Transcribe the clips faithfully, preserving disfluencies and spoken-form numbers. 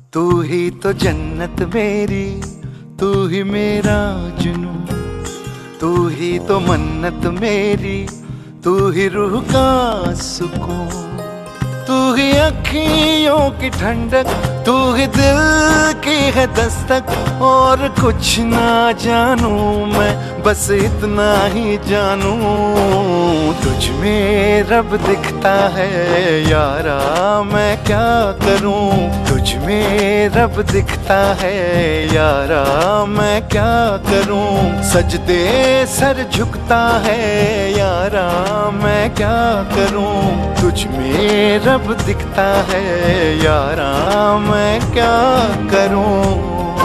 तू ही तो जन्नत मेरी, तू ही मेरा जुनू, तू ही तो मन्नत मेरी, तू ही रूह का सुकून, तू ही अखियों की ठंडक, तू ही दिल की है दस्तक। और कुछ ना जानू मैं, बस इतना ही जानू, तुझ में रब दिखता है यारा, मैं क्या करूं। तुझ में रब दिखता है यारा, मैं क्या करूं। सजदे सर झुकता है यारा, मैं क्या करूं। तुझ में रब दिखता है यारा, मैं क्या करूं।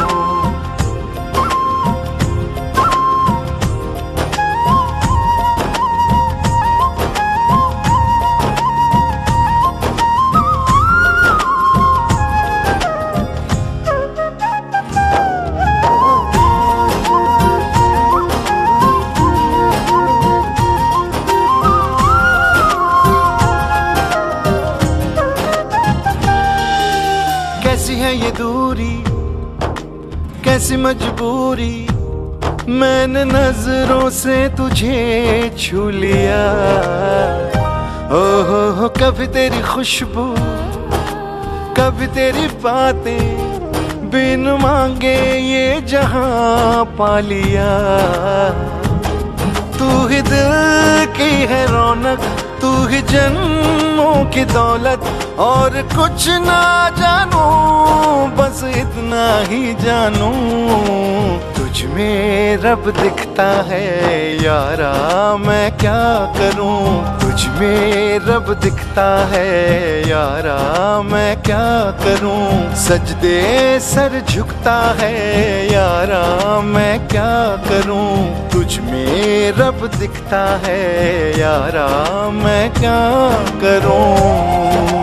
कैसी है ये दूरी, कैसी मजबूरी, मैंने नजरों से तुझे छू लिया। ओ हो हो कभी तेरी खुशबू, कभी तेरी बातें, बिन मांगे ये जहां पा लिया। तू ही दिल की है रौनक, तू ही जन्मों की दौलत। और कुछ ना जानू, बस इतना ही जानू, तुझ में रब दिखता है यारा, मैं क्या करूं। तुझ में रब दिखता है यारा, मैं क्या करूं। सजदे सर झुकता है यारा, मैं क्या करूं। तुझ में रब दिखता है यारा, मैं क्या करूं।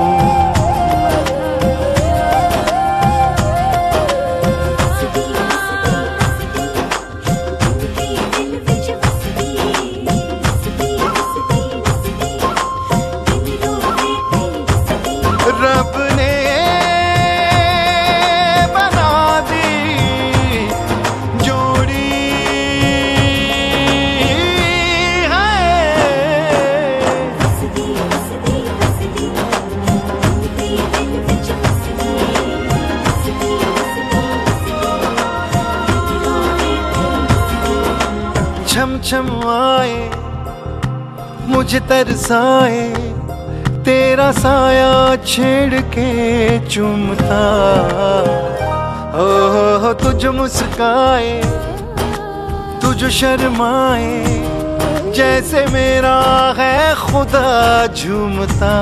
रब ने बना दी जोड़ी छम छम आए, मुझे तरसाए, तेरा साया छेड़ के चूमता। ओ हो तुझ मुस्काए, तुझ शर्माए, जैसे मेरा है खुदा झूमता।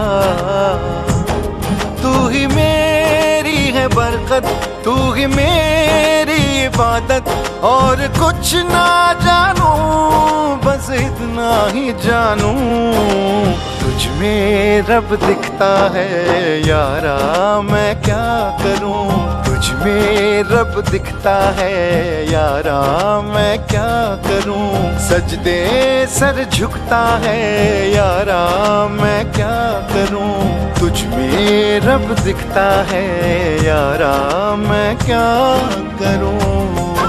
तू ही मेरी है बरकत, तू ही मेरी इबादत। और कुछ ना जानू, बस इतना ही जानू, तुझ में रब दिखता है यारा, मैं क्या करूं। तुझ में रब दिखता है यारा, मैं क्या करूं। सजदे सर झुकता है यारा, मैं क्या करूं। तुझ में रब दिखता है यारा, मैं क्या करूं।